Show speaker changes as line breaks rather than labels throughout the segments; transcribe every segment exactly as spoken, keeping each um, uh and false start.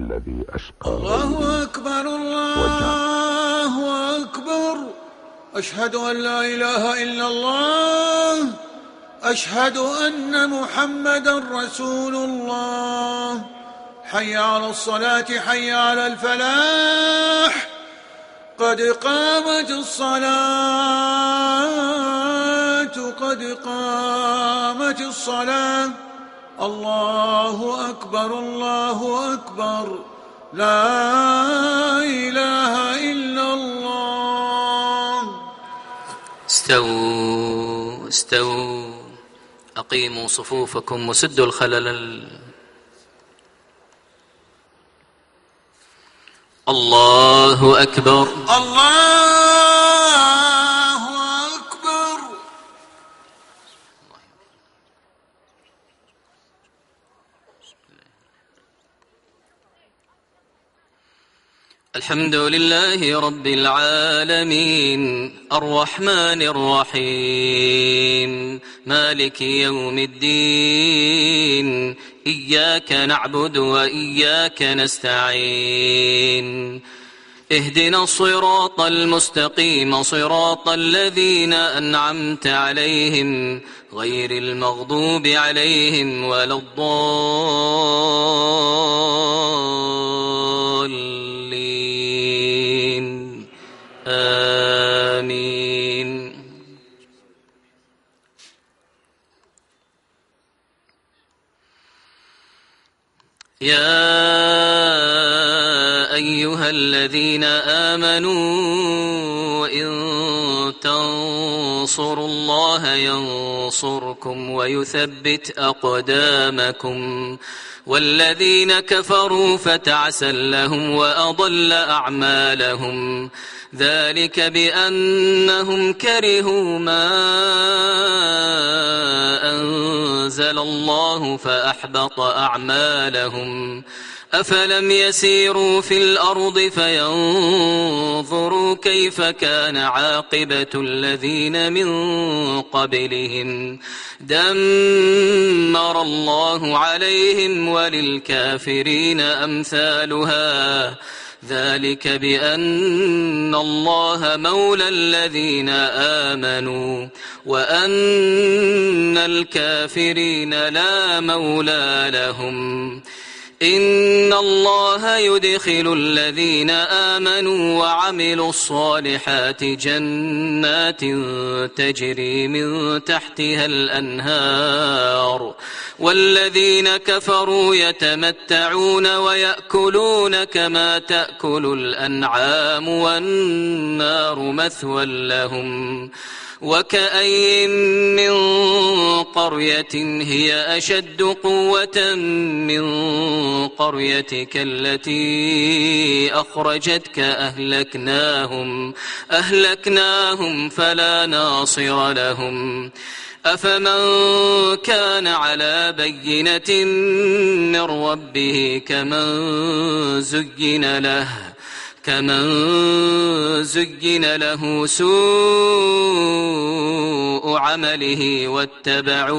الذي أشقى
الله أكبر الله أكبر. أشهد أن لا إله إلا الله. أشهد أن محمدا رسول الله. حي على الصلاة حي على الفلاح. قد قامت الصلاة قد قامت الصلاة. الله أكبر الله أكبر. لا إله إلا الله.
استووا استووا أقيموا صفوفكم وسدوا الخلل. الله أكبر
الله أكبر.
الحمد لله رب العالمين الرحمن الرحيم مالك يوم الدين إياك نعبد وإياك نستعين اهدنا الصراط المستقيم صراط الذين أنعمت عليهم غير المغضوب عليهم ولا الضالين آمين. يا أيها الذين آمنوا إن تنصروا الله ينصركم ويثبت أقدامكم والذين كفروا فتعسا لهم وأضل أعمالهم ذلك بأنهم كرهوا ما أنزل الله فأحبط أعمالهم. أفلم يسيروا في الأرض فينظروا كيف كان عاقبة الذين من قبلهم دمر الله عليهم وللكافرين أمثالها ذلك بأن الله مولى الذين آمنوا وأن الكافرين لا مولى لهم. إن الله يدخل الذين آمنوا وعملوا الصالحات جنات تجري من تحتها الأنهار والذين كفروا يتمتعون ويأكلون كما تأكل الأنعام والنار مثوى لهم. وكأين من قرية هي أشد قوة من قريتك التي أخرجتك أهلكناهم أهلكناهم فلا ناصر لهم. أفمن كان على بينة من ربه كمن زين له كمن زين له سوء عمله واتبعوا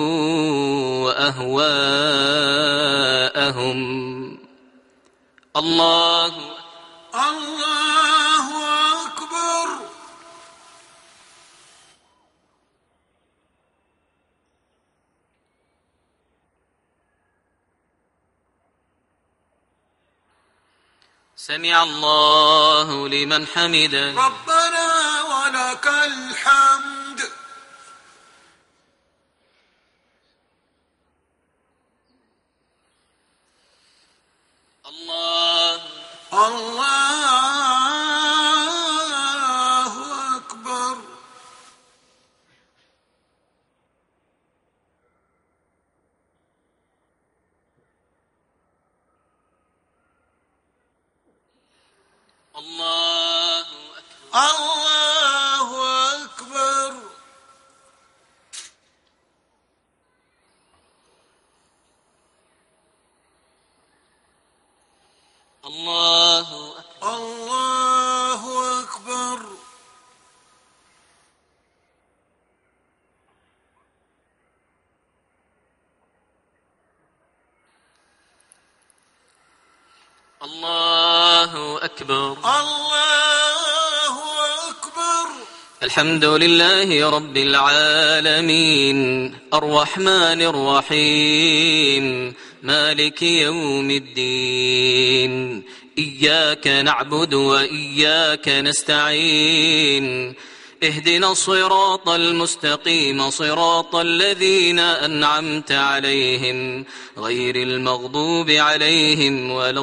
أهواءهم. الله
الله أكبر.
سمع الله لمن حمده.
ربنا ولك الحمد.
الله
الله أكبر.
الله
الله أكبر.
الله
الله أكبر.
الله أكبر.
الله أكبر.
الحمد لله رب العالمين الرحمن الرحيم مالك يوم الدين إياك نعبد وإياك نستعين اهدنا الصراط المستقيم صراط الذين أنعمت عليهم غير المغضوب عليهم ولا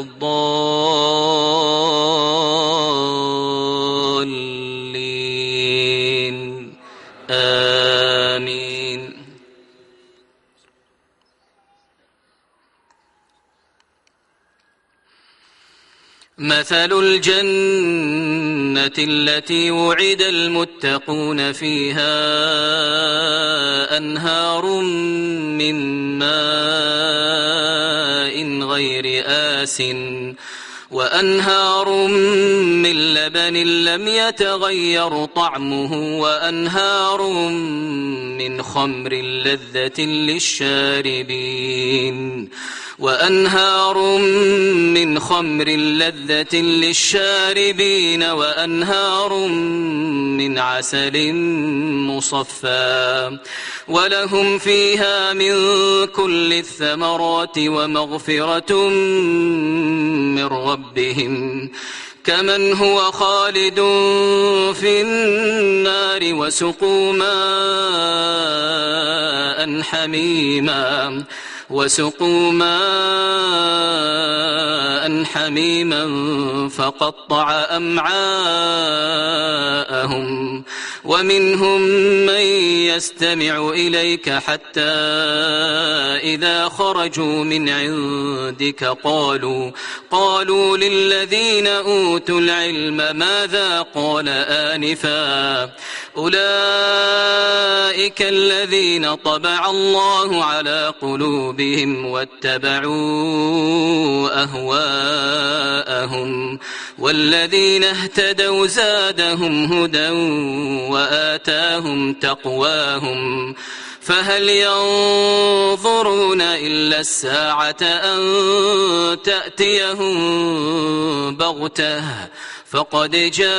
الضالين آمين. مثل الجنة التي وعد المتقون فيها أنهار من ماء غير آسٍ وأنهار من لبن لم يتغير طعمه وأنهار من خمر لذة للشاربين وأنهار من خمر لذة للشاربين وأنهار من عسل مصفى ولهم فيها من كل الثمرات ومغفرة من ربهم كمن هو خالد في النار وسقوا ماء حميما وسقوا ماء حميما فقطع أمعاءهم ومنهم من يستمع إليك حتى إذا خرجوا من عندك قالوا قالوا للذين أوتوا العلم ماذا قال آنفا أولئك الذين طبع الله على قلوبهم واتبعوا أهواءهم والذين اهتدوا زادهم هدى وآتاهم تقواهم فهل ينظرون إلا الساعة أن تأتيهم بغتة فقد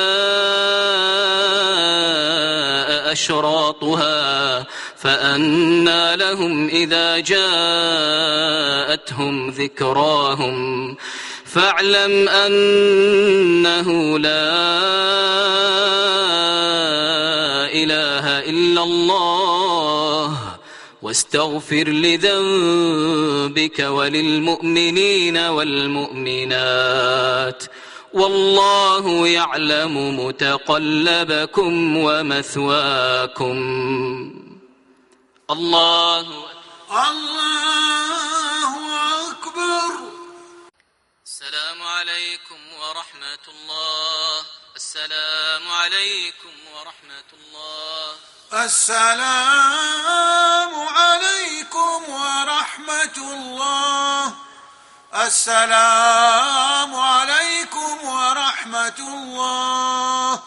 جاء أشراطها فأنى لهم إذا جاءتهم ذكراهم فاعلم أنه لا إله إلا الله واستغفر لذنبك وللمؤمنين والمؤمنات والله يعلم متقلبكم ومثواكم. الله
الله أكبر.
السلام عليكم ورحمة الله. السلام عليكم ورحمة الله.
السلام عليكم ورحمة الله. السلام عليكم ورحمة الله.